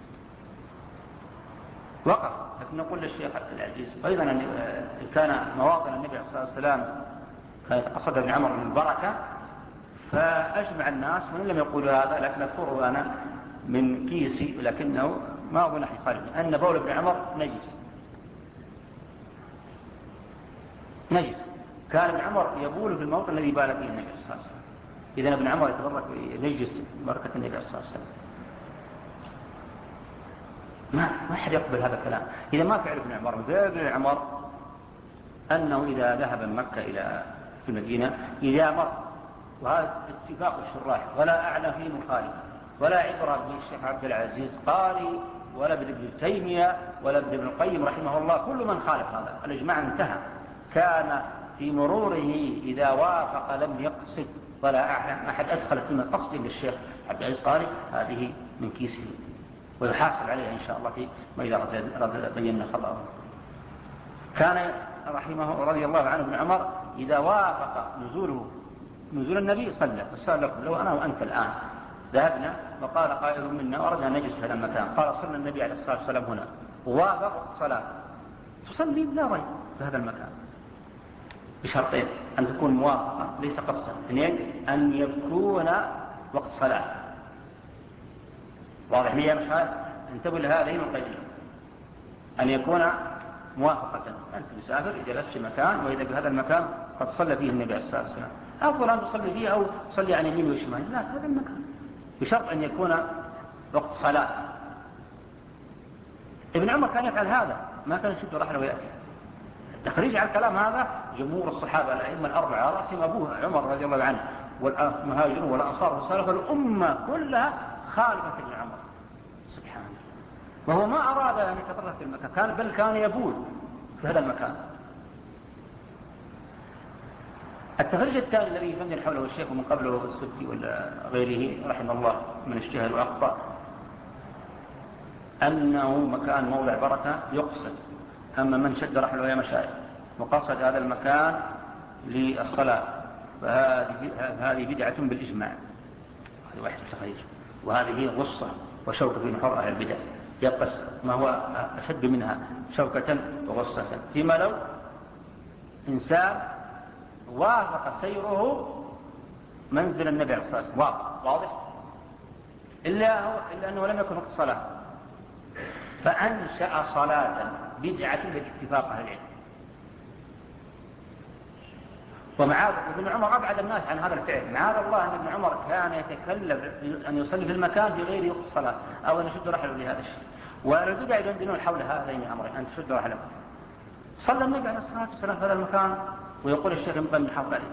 وقف. لكن نقول للشيخ عبد العزيز أيضا أن كان مواطن النبي عليه الصلاة والسلام كان يتقصد ابن عمر من البركة، فأجمع الناس وإن لم يقولوا هذا لكن أذكره أنا من كيسي لكنه ما أظن أحد قال أن بول ابن عمر نجس. نجس. كان ابن عمر يبول في الموطن الذي بال فيه النبي صلى الله عليه وسلم. إذن ابن عمر يتبرك ينجس بركة النبي صلى الله عليه وسلم. ما ما حد يقبل هذا الكلام. إذا ما فعل ابن عمر مثل ابن عمر أنه إذا ذهب من مكة إلى المدينة إذا مر، وهذا اتفاق الشراح ولا أعلم فيه مخالف ولا عبرة بالشيخ عبد العزيز قاري ولا بابن تيمية ولا بابن القيم رحمه الله، كل من خالف هذا الإجماع انتهى. كان في مروره إذا وافق لم يقصد ولا أعلم أحد أدخل كلمة قصد للشيخ عبد العزيز قاري هذه من كيسه ويحاسب عليها إن شاء الله في ما إذا بينا خبره. كان رحمه رضي الله عنه ابن عمر إذا وافق نزوله نزول النبي صلى. فسأل لكم لو أنا وأنت الآن ذهبنا وقال قائل منا وأردنا نجلس في هذا المكان، قال صلى النبي عليه الصلاة والسلام هنا ووافق الصلاة تصلي لا ريب في هذا المكان بشرطين: أن تكون موافقة ليس قصدا، اثنين أن يكون وقت صلاة. واضح لي يا مشاهد؟ انتبه لهذين القيدين، أن يكون موافقة. أنت مسافر جلست في مكان وإذا بهذا المكان قد صلى فيه النبي عليه الصلاة والسلام، أفضل أن تصلي فيه أو تصلي عن يمين وشمال، لا، هذا المكان بشرط أن يكون وقت صلاة. ابن عمر كان يفعل هذا، ما كان يشد رحله ويأتي. التخريج على الكلام هذا جمهور الصحابة الأئمة الأربعة على رأسهم أبوه عمر رضي الله عنه والمهاجرون والأنصار والسلف، الأمة كلها خالفة ابن عمر سبحانه. وهو ما أراد أن يتطرق في المكان، كان بل كان يبول في هذا المكان. التخريج الثاني الذي يفندن حوله الشيخ ومن قبله السدي ولا غيره رحمه الله من اجتهد وأخطأ، أنه مكان موضع بركة يقصد. أما من شد رحله يا مشايخ وقصد هذا المكان للصلاة فهذه بدعة بالإجماع، هذه واحد تخريج، وهذه غصة وشوكة في نحور أهل البدع، يقص ما هو أشد منها شوكة وغصة. فيما لو إنسان وافق سيره منزل النبي عليه الصلاة والسلام واضح، إلا, هو إلا أنه لم يكن وقت صلاة فأنشأ صلاة بدعة باتفاق أهل العلم. ومعاذ ابن عمر أبعد الناس عن هذا الفعل، معاذ الله أن ابن عمر كان يتكلف أن يصلي في المكان في غير وقت الصلاة أو أن يشد رحله لهذا الشيء. والبدع يدندنون حول هذين الأمرين، أن تشد رحله. صلى النبي عليه الصلاة والسلام في هذا المكان ويقول الشيخ ينبغي نحافظ عليه.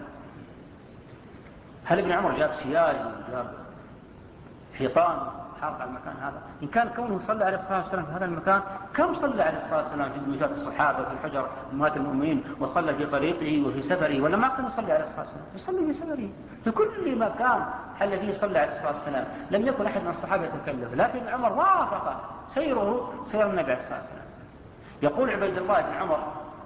هل ابن عمر جاب سياج وجاب حيطان حافظ على المكان هذا؟ إن كان كونه صلى عليه الصلاة والسلام في هذا المكان، كم صلى عليه الصلاة والسلام في بيوت الصحابة وفي الحجر أمهات المؤمنين، وصلى في طريقه وفي سفره، ولا ما كان يصلي عليه الصلاة والسلام؟ يصلي في سفره في كل مكان حل فيه صلى عليه الصلاة والسلام. لم يكن أحد من الصحابة يتكلف، لكن ابن عمر وافق سيره سير النبي عليه الصلاة والسلام. يقول عبيد الله بن عمر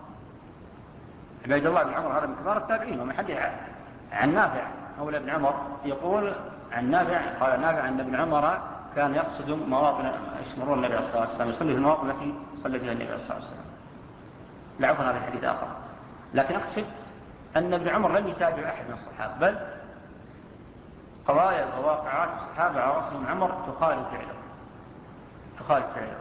عبيد الله بن عمر هذا من كبار التابعين ومن حديث عن نافع مولى ابن عمر، يقول عن نافع قال نافع أن ابن عمر كان يقصد مواطن يشمرون النبي عليه الصلاة والسلام، يصلي في المواطن التي صلى فيها النبي عليه الصلاة والسلام. لا عفوا هذا الحديث آخر، لكن أقصد أن ابن عمر لم يتابع أحد من الصحابة، بل قضايا وواقعات الصحابة على رأسهم عمر تخالف فعله تخالف فعله.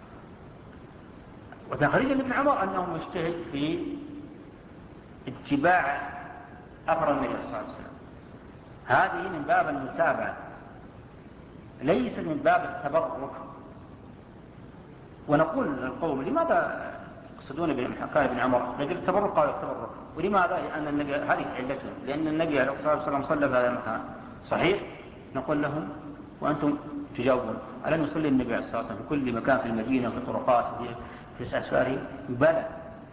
وتخريج ابن عمر أنه مجتهد في اتباع أثر النبي صلى الله عليه وسلم، هذه من باب المتابعة ليس من باب التبرك. ونقول القوم لماذا يقصدون بحكاية ابن عمر؟ لأجل التبرك قالوا التبرك، ولماذا؟ لأن النبي هذه علته، لأن النبي عليه الصلاة والسلام صلى في هذا المكان صحيح. نقول لهم وأنتم تجاوبون ألم يصلي النبي عليه الصلاة والسلام في كل مكان في المدينة وفي الطرقات في أسفاره؟ بلى.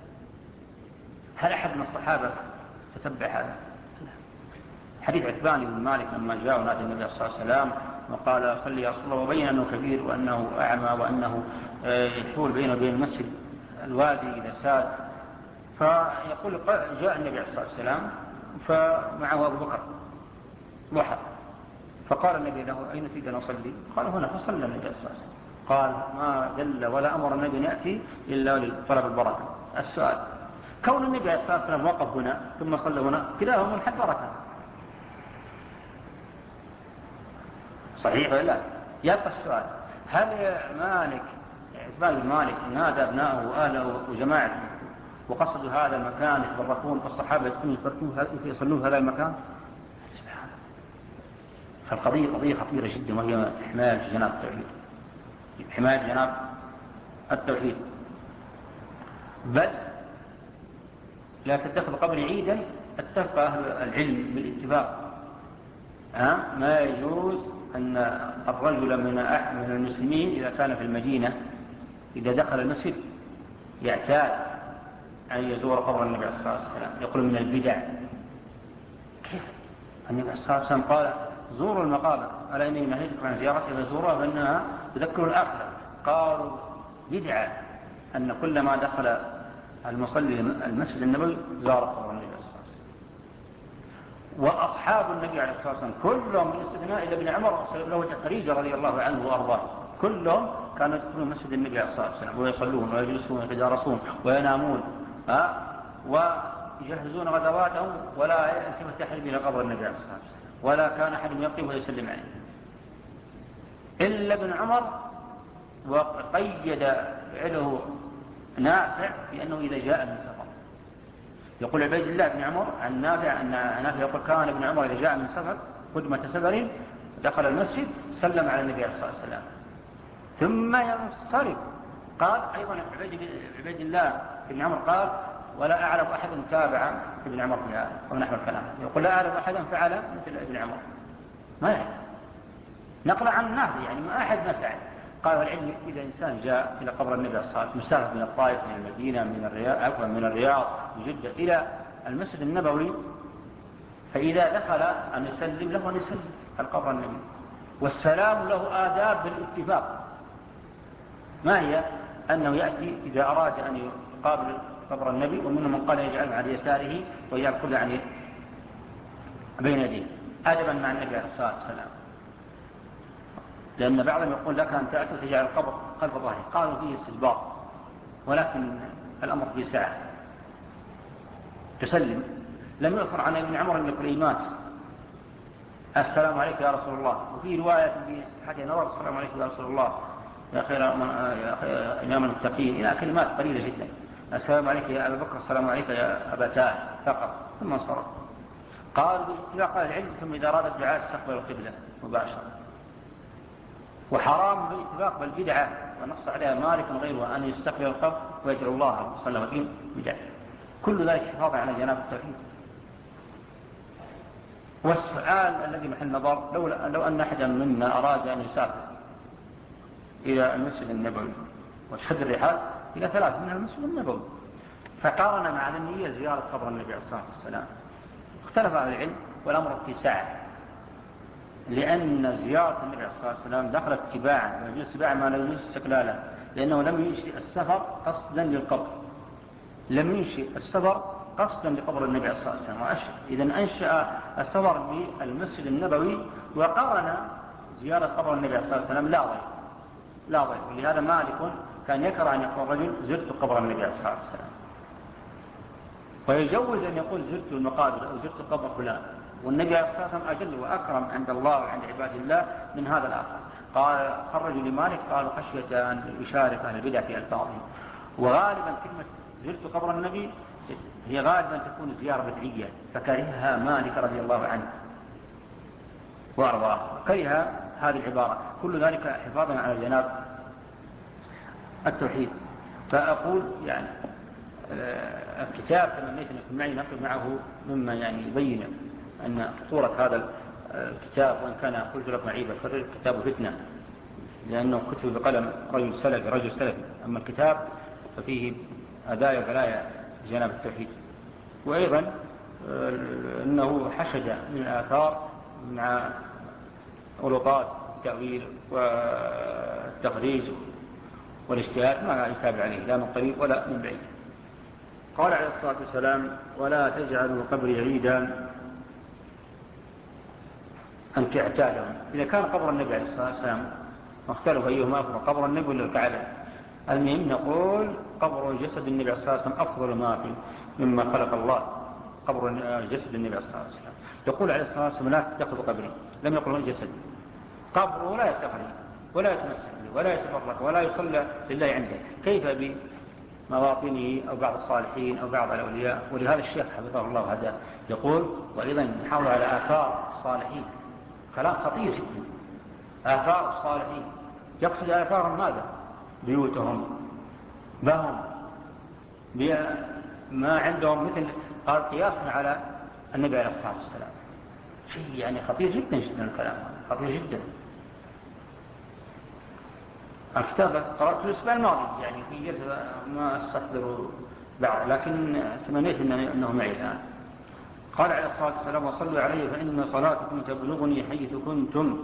هل أحد من الصحابة تتبع هذا؟ حديث عتبان بن مالك لما جاء ونادى النبي صلى الله عليه وسلم وقال صلي يا رسول الله، وبين أنه كبير وأنه أعمى وأنه يحول بينه وبين المسجد الوادي إذا ساد، فيقول جاء النبي صلى الله عليه وسلم فمعه أبو بكر ضحى، فقال النبي له أين تريد أن أصلي؟ قال هنا، فصلى النبي صلى الله عليه وسلم. قال ما دل ولا أمر النبي أن يأتي إلا لطلب البركة. السؤال كون النبي صلى الله عليه وسلم وقف هنا ثم صلى هنا كلاهما من حد بركة صحيح ولا لا؟ يبقى السؤال هل مالك عثمان بن مالك نادى أبنائه وأهله وجماعته وقصدوا هذا المكان يتبركون والصحابة يكونوا يصلون في هذا المكان؟ سبحان الله. فالقضية قضية خطيرة جدا، وهي حماية جناب التوحيد حماية جناب التوحيد. بل لا تتخذ قبر عيدا، اتفق أهل العلم بالاتفاق ها ما يجوز أن الرجل من المسلمين إذا كان في المدينة إذا دخل المسجد يعتاد أن يزور قبر النبي صلى الله عليه وسلم، يقول من البدع. كيف؟ النبي صلى الله عليه وسلم قال زوروا المقابر، ألا إني نهيتكم عن زيارتها فزوروها فإنها تذكر الآخرة. قالوا بدعة أن كل ما دخل المصلي المسجد النبوي زار قبر النبي صلى الله عليه وسلم. وأصحاب النبي عليه الصلاة والسلام كلهم من استثناء إلى ابن عمر له تخريج رضي الله عنه وأرضاه، كلهم كانوا يدخلون مسجد النبي عليه الصلاة والسلام ويصلون ويجلسون ويتدارسون وينامون ها ويجهزون غزواتهم، ولا يلتفت أحد إلى قبر النبي عليه الصلاة والسلام، ولا كان أحد يقف ويسلم عليه. إلا ابن عمر وقيد فعله نافع بأنه إذا جاء من سفر. يقول عبيد الله بن عمر عن نافع أن نافع يقول كان ابن عمر إذا جاء من سفر قدمة سفر دخل المسجد سلم على النبي صلى الله عليه وسلم ثم ينصرف. قال أيضا عبيد الله بن عمر قال ولا أعلم أحد تابع ابن عمر في هذا ونحو الكلام. يقول لا أعلم أحدا فعل مثل ابن عمر ما يعني نقل عن نافع يعني ما أحد ما فعل. قال العلم إذا إنسان جاء إلى قبر النبي صلى الله عليه وسلم مسافر من الطائف من المدينة من الرياض عفوا من الرياض من جدة إلى المسجد النبوي فإذا دخل أن يسلم له أن يسلم على قبر النبي والسلام له آداب بالاتفاق. ما هي؟ أنه يأتي إذا أراد أن يقابل قبر النبي ومنهم من قال يجعله على يساره ويأكل عن بين يديه أدبا مع النبي عليه الصلاة والسلام. لأن بعضهم يقول لك أن تأتي وتجعل القبر خلف ظهره قالوا فيه استدبار ولكن الأمر فيه سعة تسلم. لم يؤثر عن ابن عمر أن الكلمات السلام عليك يا رسول الله وفي رواية في حتى نظر السلام عليك يا رسول الله يا خير إمام المتقين إلى كلمات قليلة جدا. السلام عليك يا أبا بكر السلام عليك يا أبا تاه فقط ثم انصرف. قال إذا قال العلم ثم إذا أراد الدعاء استقبل القبلة مباشرة. وحرام بالاتفاق بالبدعة ونص عليها مالك غيره أن يستقبل القبر ويدعو الله صلى الله عليه وسلم بدعة. كل ذلك حفاظا على جناب التوحيد. والسؤال الذي محل نظر لو, لو أن أحدا منا أراد أن يسافر إلى المسجد النبوي وتشد الرحال إلى ثلاث منها المسجد النبوي فقارن مع النية زيارة قبر النبي عليه الصلاة والسلام اختلف أهل العلم والأمر في ساعة لأن زيارة النبي عليه الصلاة والسلام دخلت اتباعا ويجوز اتباعا ما لا يجوز استقلالا لأنه لم ينشئ السفر قصدا للقبر لم ينشئ السفر قصدا لقبر النبي عليه الصلاة والسلام. إذا أنشأ السفر بالمسجد النبوي وقارن زيارة قبر النبي عليه الصلاة والسلام لا ضير لا ضير. ولهذا مالك كان يكره أن يقول الرجل زرت قبر النبي عليه الصلاة والسلام ويجوز أن يقول زرت المقابر أو زرت قبر فلان والنبي عليه الصلاة والسلام أجل وأكرم عند الله وعند عباد الله من هذا الآخر. قال خرجوا لمالك قالوا خشية أن يشارك أهل البدع في ألفاظهم. وغالبا كلمة زرت قبر النبي هي غالبا تكون زيارة بدعية فكرهها مالك رضي الله عنه وأرضاه كره هذه العبارة. كل ذلك حفاظا على جناب التوحيد. فأقول يعني الكتاب تمنيت أن يكون معي نقل معه مما يعني يبين أن خطورة هذا الكتاب وإن كان قلت لكم عيبا فالكتاب فتنة لأنه كتب بقلم رجل سلفي رجل سلفي. أما الكتاب ففيه أدايا بلايا جناب التوحيد. وأيضا أنه حشد من الآثار مع غلطات التأويل والتخريج والاجتهاد ما يتابع عليه لا من قريب ولا من بعيد. قال عليه الصلاة والسلام ولا تجعلوا قبري عيدا أن تعتادهم. إذا كان قبر النبي عليه الصلاة والسلام واختلف أيهما أفضل قبر النبي ولا الكعبة المهم نقول قبر جسد النبي عليه الصلاة والسلام أفضل ما في مما خلق الله قبر جسد النبي عليه الصلاة والسلام. يقول عليه الصلاة والسلام لا تتخذوا قبري لم يقل جسد قبره لا يتخذ ولا يتمسك ولا يتفرق ولا يصلى لله عنده كيف بمواطنه أو بعض الصالحين أو بعض الأولياء. ولهذا الشيخ حفظه الله وهداه يقول وأيضا نحاول على آثار الصالحين كلام خطير جدا. آثار الصالحين يقصد آثارهم ماذا؟ بيوتهم بهم ما عندهم مثل قال قياسنا على النبي عليه الصلاة والسلام. شيء يعني خطير جدا جدا الكلام خطير جدا. الكتاب قرأت الأسبوع الماضي يعني في جلسة ما أستحضر بعد لكن تمنيت أنه معي الآن. قال عليه الصلاة والسلام وصلوا عليه فإن صلاتكم تبلغني حيث كنتم.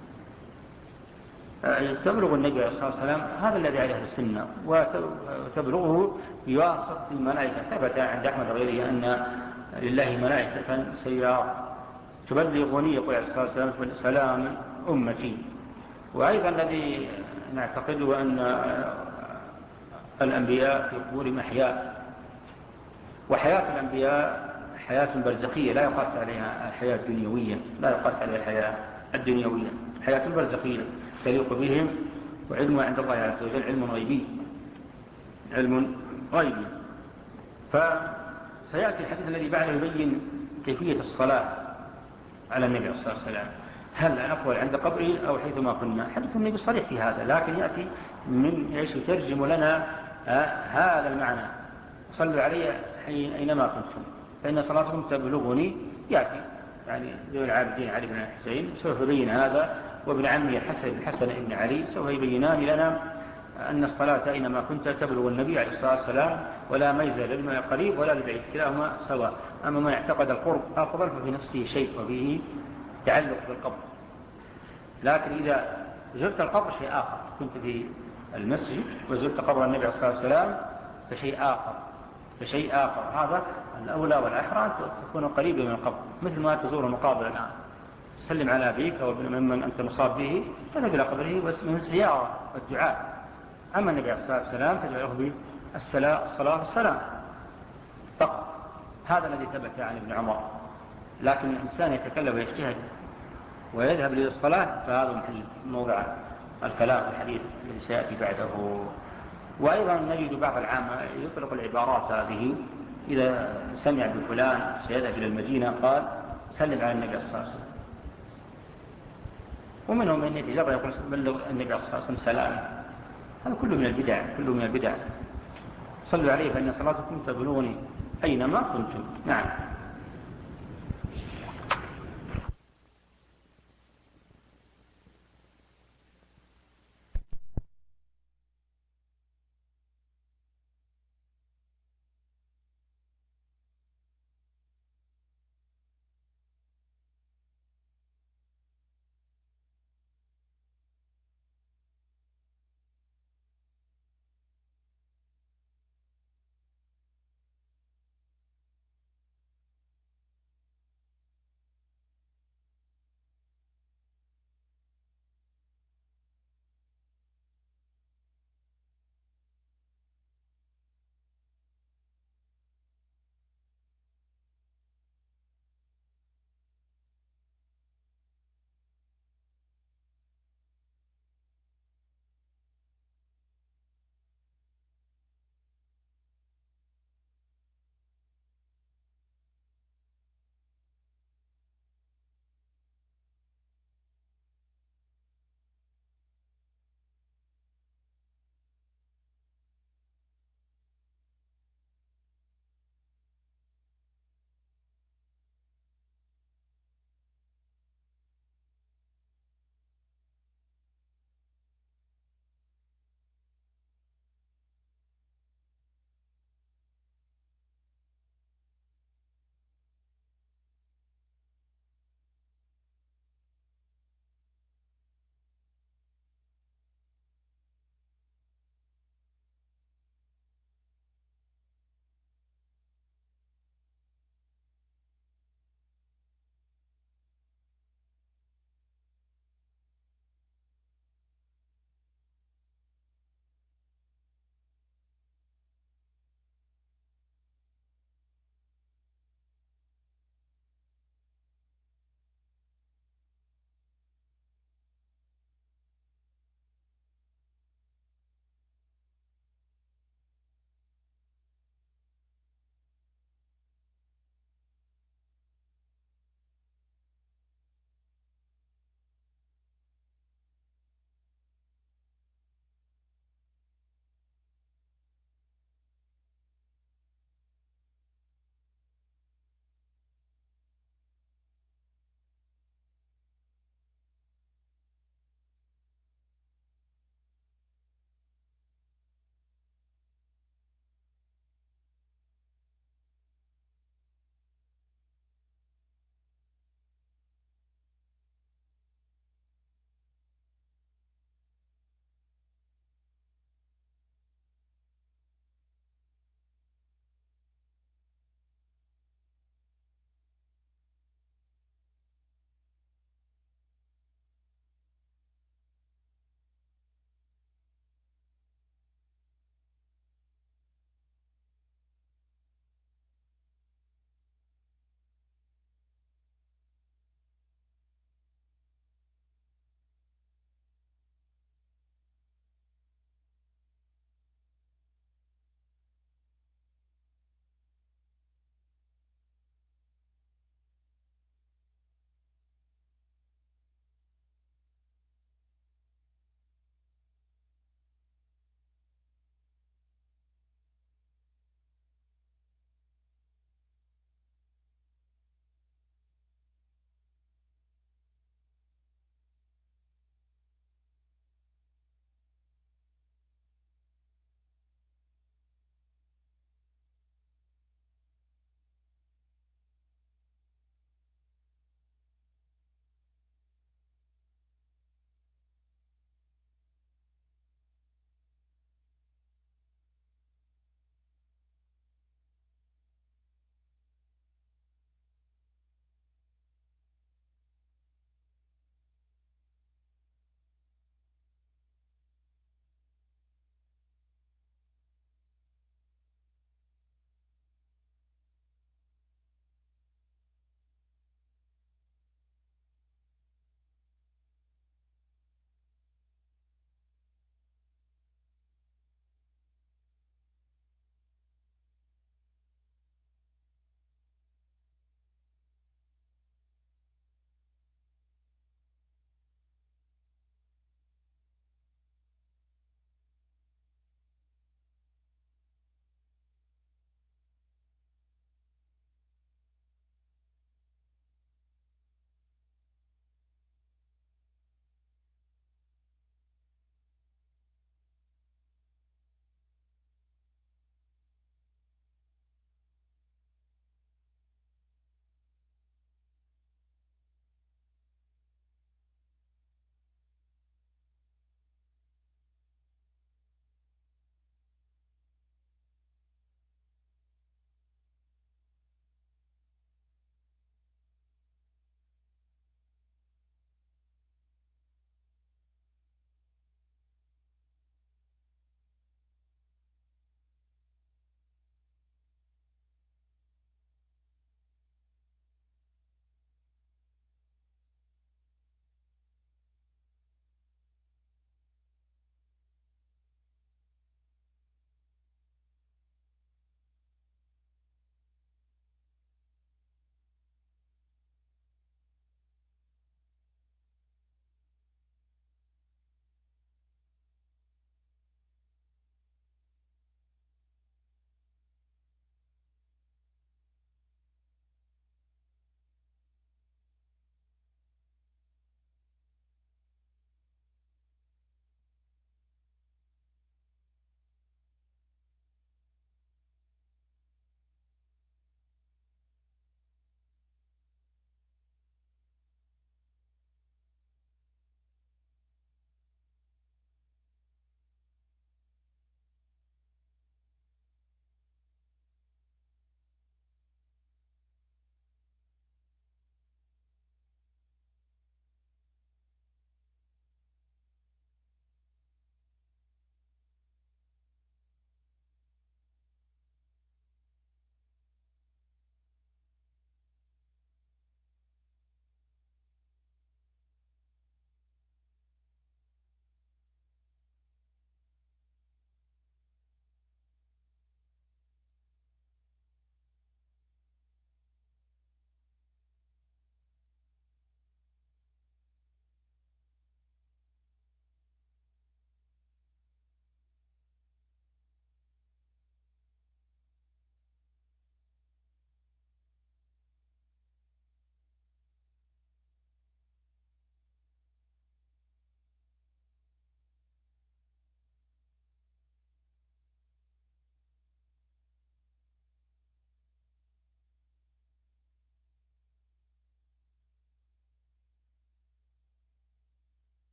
تبلغ النبي عليه الصلاة والسلام هذا الذي عليه السنة وتبلغه بواسطة الملائكة. ثبت عند أحمد وغيره أن لله ملائكة سيارة تبلغني يقول عليه الصلاة والسلام سلام أمتي. وأيضا الذي نعتقده أن الأنبياء في قبورهم أحياء وحياة الأنبياء حياة برزخية لا يقاس عليها الحياة الدنيوية لا يقاس عليها الحياة الدنيوية حياة برزخية. تليق بهم، وعلمه عند الله عز وجل علم غيبي علم غيبي. فسيأتي الحديث الذي بعده يبين كيفية الصلاة على النبي صلى الله عليه وسلم، هل نقول عند قبره أو حيثما كنا. حديث النبي صريح في هذا، لكن يأتي من ايش يترجم لنا هذا المعنى: صلوا علي أينما كنتم فإن صلاتكم تبلغني. يأتي يعني ذو العابدين علي بن الحسين سوف يبين هذا، وابن عمي الحسن الحسن بن علي سوف يبينان لنا أن الصلاة أينما كنت تبلغ النبي عليه الصلاة والسلام، ولا ميزة للقريب ولا للبعيد، كلاهما سواء. أما من اعتقد القرب أفضل ففي نفسه شيء وفيه تعلق بالقبر. لكن إذا زرت القبر شيء آخر، كنت في المسجد وزرت قبر النبي عليه الصلاة والسلام فشيء آخر فشيء آخر هذا الأولى والأحرى أن تكون قريبا من القبر، مثل ما تزور المقابر الآن، سلم على أبيك أو ممن أنت مصاب به، تذهب إلى قبره بس من الزيارة والدعاء. أما النبي عليه الصلاة والسلام تجعله بالصلاة والسلام فقط. هذا الذي ثبت عن ابن عمر. لكن الإنسان يتكلم ويجتهد ويذهب للصلاة فهذا محل موضع الكلام والحديث الذي سيأتي بعده. وأيضا نجد بعض العامة يطلق العبارات هذه، إذا سمع بفلان سيذهب إلى المدينة قال سلم على النبي صلى الله عليه وسلم، ومنهم من يتجرأ يقول بلغ النبي صلى الله عليه وسلم سلام. هذا كله من البدع كله من البدع. صلوا عليه فإن صلاتكم تبلغني أينما كنتم. نعم.